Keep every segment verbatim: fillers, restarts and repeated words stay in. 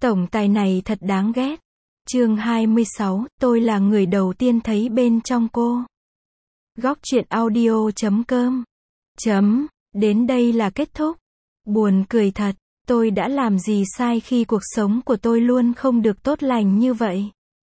Tổng tài này thật đáng ghét. Chương hai mươi sáu, tôi là người đầu tiên thấy bên trong cô. Góc truyện audio chấm com. Chấm, đến đây là kết thúc. Buồn cười thật, tôi đã làm gì sai khi cuộc sống của tôi luôn không được tốt lành như vậy?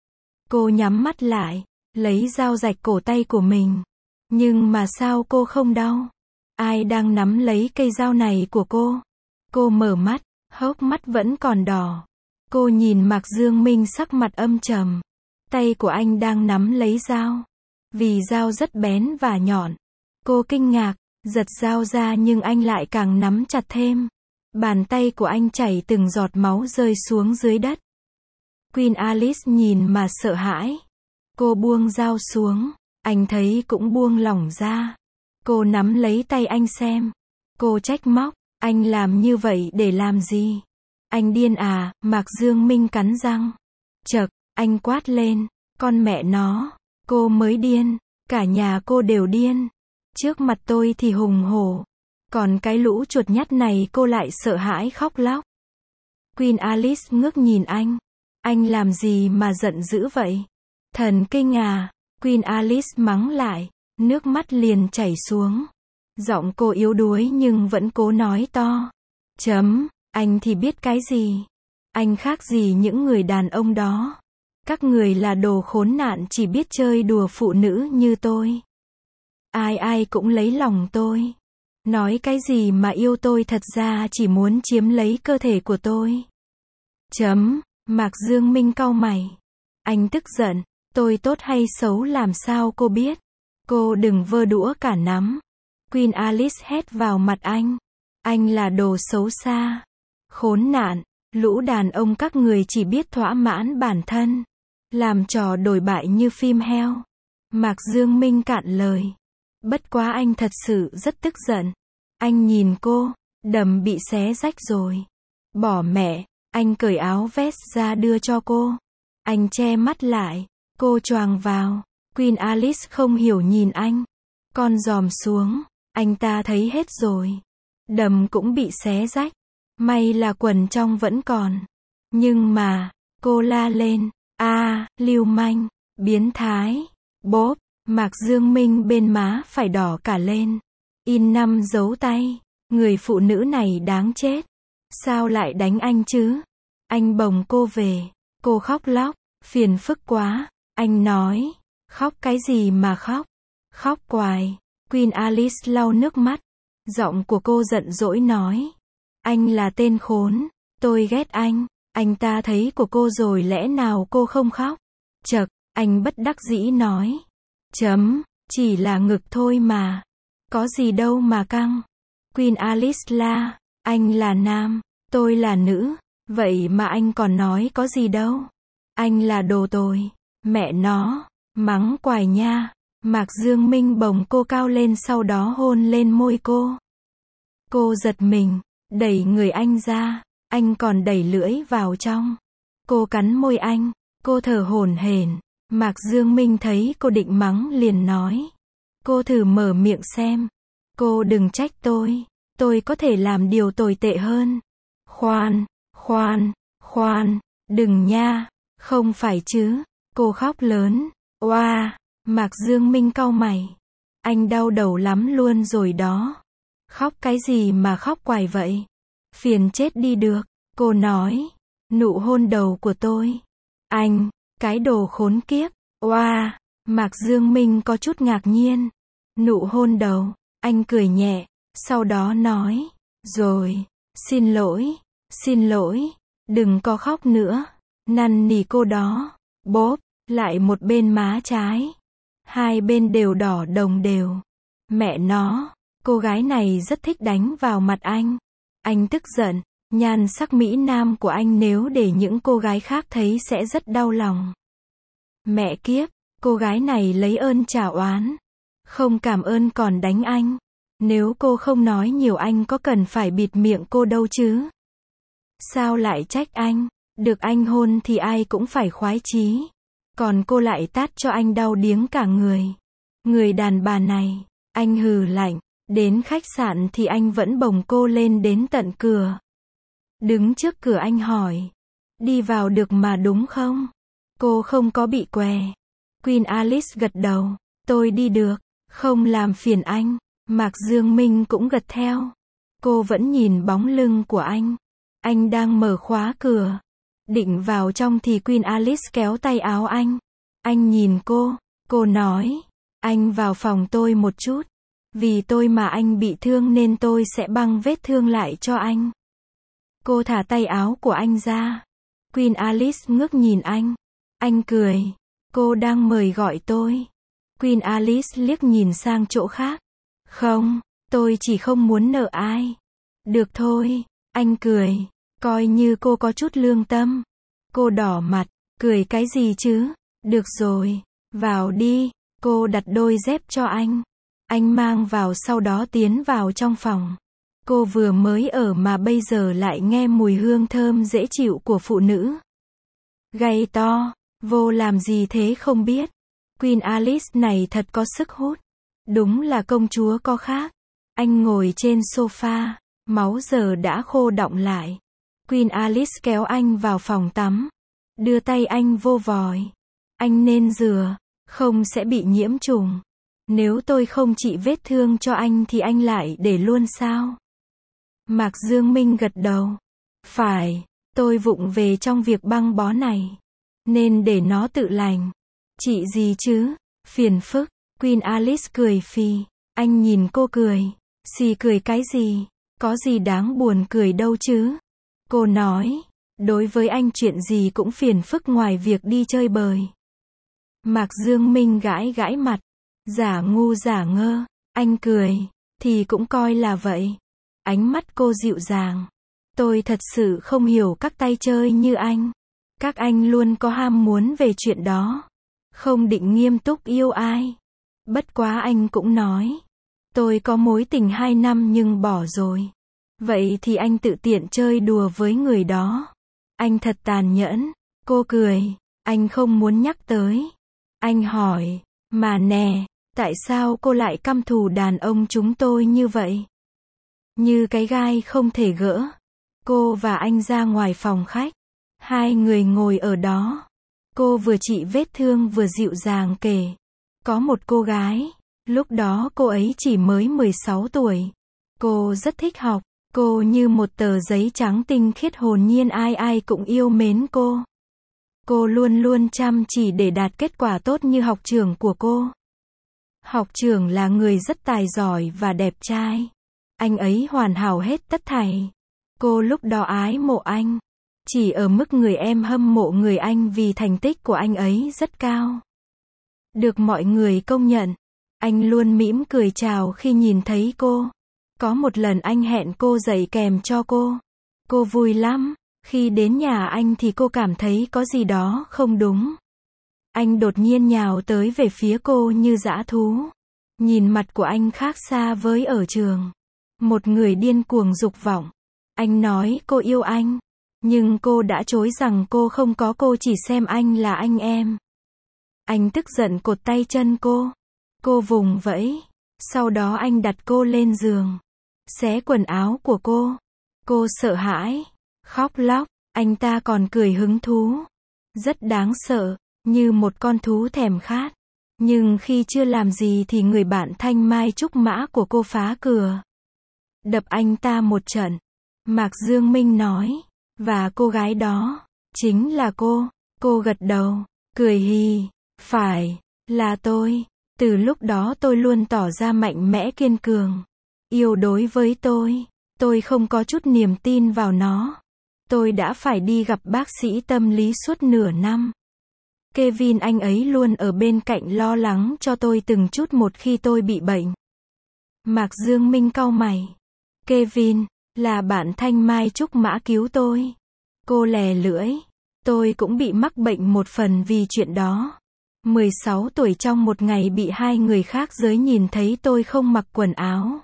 Cô nhắm mắt lại, lấy dao rạch cổ tay của mình. Nhưng mà sao cô không đau? Ai đang nắm lấy cây dao này của cô? Cô mở mắt, hốc mắt vẫn còn đỏ. Cô nhìn Mạc Dương Minh sắc mặt âm trầm. Tay của anh đang nắm lấy dao. Vì dao rất bén và nhọn. Cô kinh ngạc, giật dao ra nhưng anh lại càng nắm chặt thêm. Bàn tay của anh chảy từng giọt máu rơi xuống dưới đất. Queen Alice nhìn mà sợ hãi. Cô buông dao xuống. Anh thấy cũng buông lỏng ra. Cô nắm lấy tay anh xem. Cô trách móc, anh làm như vậy để làm gì? Anh điên à? Mạc Dương Minh cắn răng. Chậc, anh quát lên, con mẹ nó, cô mới điên, cả nhà cô đều điên. Trước mặt tôi thì hùng hổ, còn cái lũ chuột nhắt này cô lại sợ hãi khóc lóc. Queen Alice ngước nhìn anh. Anh làm gì mà giận dữ vậy? Thần kinh à? Queen Alice mắng lại, nước mắt liền chảy xuống. Giọng cô yếu đuối nhưng vẫn cố nói to. Chấm, anh thì biết cái gì? Anh khác gì những người đàn ông đó. Các người là đồ khốn nạn chỉ biết chơi đùa phụ nữ như tôi. Ai ai cũng lấy lòng tôi. Nói cái gì mà yêu tôi thật ra chỉ muốn chiếm lấy cơ thể của tôi. Chấm, Mạc Dương Minh cau mày. Anh tức giận, tôi tốt hay xấu làm sao cô biết? Cô đừng vơ đũa cả nắm. Queen Alice hét vào mặt anh. Anh là đồ xấu xa. Khốn nạn, lũ đàn ông các người chỉ biết thỏa mãn bản thân. Làm trò đổi bại như phim heo. Mạc Dương Minh cạn lời. Bất quá anh thật sự rất tức giận. Anh nhìn cô, đầm bị xé rách rồi. Bỏ mẹ, anh cởi áo vest ra đưa cho cô. Anh che mắt lại, cô choàng vào. Queen Alice không hiểu nhìn anh. Con giòm xuống, anh ta thấy hết rồi. Đầm cũng bị xé rách. May là quần trong vẫn còn. Nhưng mà, cô la lên. A, à, lưu manh, biến thái. Bốp, Mạc Dương Minh bên má phải đỏ cả lên. In năm dấu tay. Người phụ nữ này đáng chết. Sao lại đánh anh chứ? Anh bồng cô về. Cô khóc lóc. Phiền phức quá. Anh nói. Khóc cái gì mà khóc? Khóc quài. Queen Alice lau nước mắt. Giọng của cô giận dỗi nói. Anh là tên khốn. Tôi ghét anh. Anh ta thấy của cô rồi lẽ nào cô không khóc? Chậc, anh bất đắc dĩ nói. Chấm, chỉ là ngực thôi mà. Có gì đâu mà căng. Queen Alice la. Anh là nam, tôi là nữ. Vậy mà anh còn nói có gì đâu. Anh là đồ tồi. Mẹ nó, mắng quài nha. Mạc Dương Minh bồng cô cao lên sau đó hôn lên môi cô. Cô giật mình, đẩy người anh ra. Anh còn đẩy lưỡi vào trong. Cô cắn môi anh. Cô thở hổn hển. Mạc Dương Minh thấy cô định mắng liền nói. Cô thử mở miệng xem. Cô đừng trách tôi. Tôi có thể làm điều tồi tệ hơn. Khoan, khoan, khoan, đừng nha. Không phải chứ. Cô khóc lớn. Oa, Mạc Dương Minh cau mày. Anh đau đầu lắm luôn rồi đó. Khóc cái gì mà khóc quài vậy? Phiền chết đi được. Cô nói. Nụ hôn đầu của tôi. Anh, cái đồ khốn kiếp. Oa, Mạc Dương Minh có chút ngạc nhiên. Nụ hôn đầu. Anh cười nhẹ. Sau đó nói. Rồi, xin lỗi, xin lỗi. Đừng có khóc nữa. Năn nỉ cô đó. Bốp, lại một bên má trái. Hai bên đều đỏ đồng đều. Mẹ nó, cô gái này rất thích đánh vào mặt anh. Anh tức giận. Nhan sắc mỹ nam của anh nếu để những cô gái khác thấy sẽ rất đau lòng. Mẹ kiếp, cô gái này lấy ơn trả oán. Không cảm ơn còn đánh anh. Nếu cô không nói nhiều anh có cần phải bịt miệng cô đâu chứ? Sao lại trách anh? Được anh hôn thì ai cũng phải khoái chí. Còn cô lại tát cho anh đau điếng cả người. Người đàn bà này, anh hừ lạnh. Đến khách sạn thì anh vẫn bồng cô lên đến tận cửa. Đứng trước cửa anh hỏi. Đi vào được mà đúng không? Cô không có bị què. Queen Alice gật đầu. Tôi đi được. Không làm phiền anh. Mạc Dương Minh cũng gật theo. Cô vẫn nhìn bóng lưng của anh. Anh đang mở khóa cửa. Định vào trong thì Queen Alice kéo tay áo anh. Anh nhìn cô. Cô nói. Anh vào phòng tôi một chút. Vì tôi mà anh bị thương nên tôi sẽ băng vết thương lại cho anh. Cô thả tay áo của anh ra. Queen Alice ngước nhìn anh. Anh cười. Cô đang mời gọi tôi. Queen Alice liếc nhìn sang chỗ khác. Không, tôi chỉ không muốn nợ ai. Được thôi, anh cười. Coi như cô có chút lương tâm. Cô đỏ mặt. Cười cái gì chứ? Được rồi, vào đi. Cô đặt đôi dép cho anh. Anh mang vào sau đó tiến vào trong phòng. Cô vừa mới ở mà bây giờ lại nghe mùi hương thơm dễ chịu của phụ nữ. Gay to, vô làm gì thế không biết. Queen Alice này thật có sức hút. Đúng là công chúa có khác. Anh ngồi trên sofa, máu giờ đã khô đọng lại. Queen Alice kéo anh vào phòng tắm. Đưa tay anh vô vòi. Anh nên rửa, không sẽ bị nhiễm trùng. Nếu tôi không trị vết thương cho anh thì anh lại để luôn sao? Mạc Dương Minh gật đầu. Phải, tôi vụng về trong việc băng bó này. Nên để nó tự lành. Chị gì chứ? Phiền phức. Queen Alice cười phì. Anh nhìn cô cười. Xì cười cái gì? Có gì đáng buồn cười đâu chứ? Cô nói. Đối với anh chuyện gì cũng phiền phức ngoài việc đi chơi bời. Mạc Dương Minh gãi gãi mặt. Giả ngu giả ngơ. Anh cười. Thì cũng coi là vậy. Ánh mắt cô dịu dàng. Tôi thật sự không hiểu các tay chơi như anh. Các anh luôn có ham muốn về chuyện đó. Không định nghiêm túc yêu ai. Bất quá anh cũng nói. Tôi có mối tình hai năm nhưng bỏ rồi. Vậy thì anh tự tiện chơi đùa với người đó. Anh thật tàn nhẫn. Cô cười. Anh không muốn nhắc tới. Anh hỏi. Mà nè, tại sao cô lại căm thù đàn ông chúng tôi như vậy? Như cái gai không thể gỡ. Cô và anh ra ngoài phòng khách. Hai người ngồi ở đó. Cô vừa trị vết thương vừa dịu dàng kể. Có một cô gái. Lúc đó cô ấy chỉ mới mười sáu tuổi. Cô rất thích học. Cô như một tờ giấy trắng tinh khiết hồn nhiên ai ai cũng yêu mến cô. Cô luôn luôn chăm chỉ để đạt kết quả tốt như học trưởng của cô. Học trưởng là người rất tài giỏi và đẹp trai. Anh ấy hoàn hảo hết tất thảy. Cô lúc đó ái mộ anh. Chỉ ở mức người em hâm mộ người anh vì thành tích của anh ấy rất cao. Được mọi người công nhận. Anh luôn mỉm cười chào khi nhìn thấy cô. Có một lần anh hẹn cô dạy kèm cho cô. Cô vui lắm. Khi đến nhà anh thì cô cảm thấy có gì đó không đúng. Anh đột nhiên nhào tới về phía cô như dã thú. Nhìn mặt của anh khác xa với ở trường. Một người điên cuồng dục vọng. Anh nói cô yêu anh. Nhưng cô đã chối rằng cô không có, cô chỉ xem anh là anh em. Anh tức giận cột tay chân cô. Cô vùng vẫy. Sau đó anh đặt cô lên giường. Xé quần áo của cô. Cô sợ hãi. Khóc lóc. Anh ta còn cười hứng thú. Rất đáng sợ. Như một con thú thèm khát. Nhưng khi chưa làm gì thì người bạn thanh mai trúc mã của cô phá cửa. Đập anh ta một trận. Mạc Dương Minh nói. Và cô gái đó. Chính là cô. Cô gật đầu. Cười hì. Phải. Là tôi. Từ lúc đó tôi luôn tỏ ra mạnh mẽ kiên cường. Yêu đối với tôi. Tôi không có chút niềm tin vào nó. Tôi đã phải đi gặp bác sĩ tâm lý suốt nửa năm. Kevin anh ấy luôn ở bên cạnh lo lắng cho tôi từng chút một khi tôi bị bệnh. Mạc Dương Minh cau mày. Kevin, là bạn thanh mai trúc mã cứu tôi. Cô lè lưỡi. Tôi cũng bị mắc bệnh một phần vì chuyện đó. mười sáu tuổi trong một ngày bị hai người khác giới nhìn thấy tôi không mặc quần áo.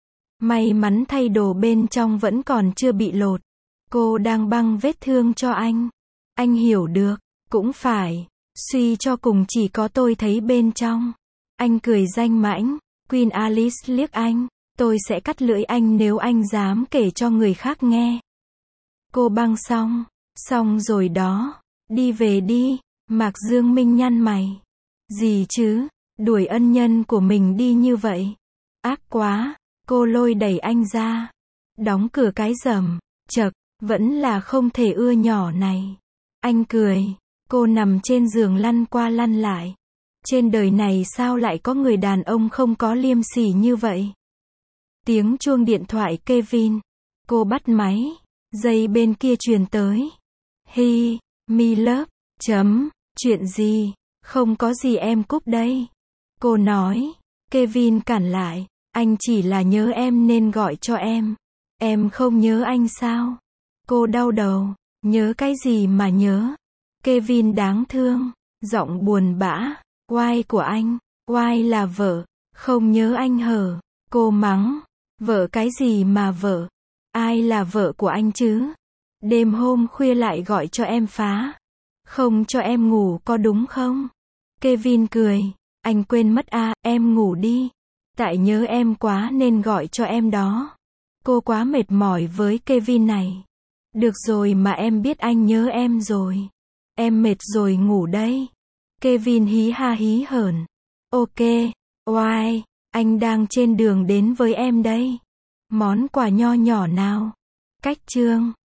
May mắn thay đồ bên trong vẫn còn chưa bị lột. Cô đang băng vết thương cho anh. Anh hiểu được. Cũng phải. Suy cho cùng chỉ có tôi thấy bên trong. Anh cười danh mãnh. Queen Alice liếc anh. Tôi sẽ cắt lưỡi anh nếu anh dám kể cho người khác nghe. Cô băng xong. Xong rồi đó. Đi về đi. Mạc Dương Minh nhăn mày. Gì chứ? Đuổi ân nhân của mình đi như vậy. Ác quá. Cô lôi đẩy anh ra. Đóng cửa cái rầm. Chậc. Vẫn là không thể ưa nhỏ này. Anh cười. Cô nằm trên giường lăn qua lăn lại. Trên đời này sao lại có người đàn ông không có liêm sỉ như vậy? Tiếng chuông điện thoại Kevin. Cô bắt máy. Dây bên kia truyền tới. Hi, me love. Chấm. Chuyện gì? Không có gì em cúp đây. Cô nói. Kevin cản lại. Anh chỉ là nhớ em nên gọi cho em. Em không nhớ anh sao? Cô đau đầu. Nhớ cái gì mà nhớ? Kevin đáng thương. Giọng buồn bã. Why của anh. Why là vợ. Không nhớ anh hở. Cô mắng. Vợ cái gì mà vợ? Ai là vợ của anh chứ? Đêm hôm khuya lại gọi cho em phá. Không cho em ngủ có đúng không? Kevin cười. Anh quên mất à, em ngủ đi. Tại nhớ em quá nên gọi cho em đó. Cô quá mệt mỏi với Kevin này. Được rồi mà em biết anh nhớ em rồi. Em mệt rồi ngủ đây. Kevin hí ha hí hởn. Ok, why, anh đang trên đường đến với em đây. Món quà nho nhỏ nào. Cách chương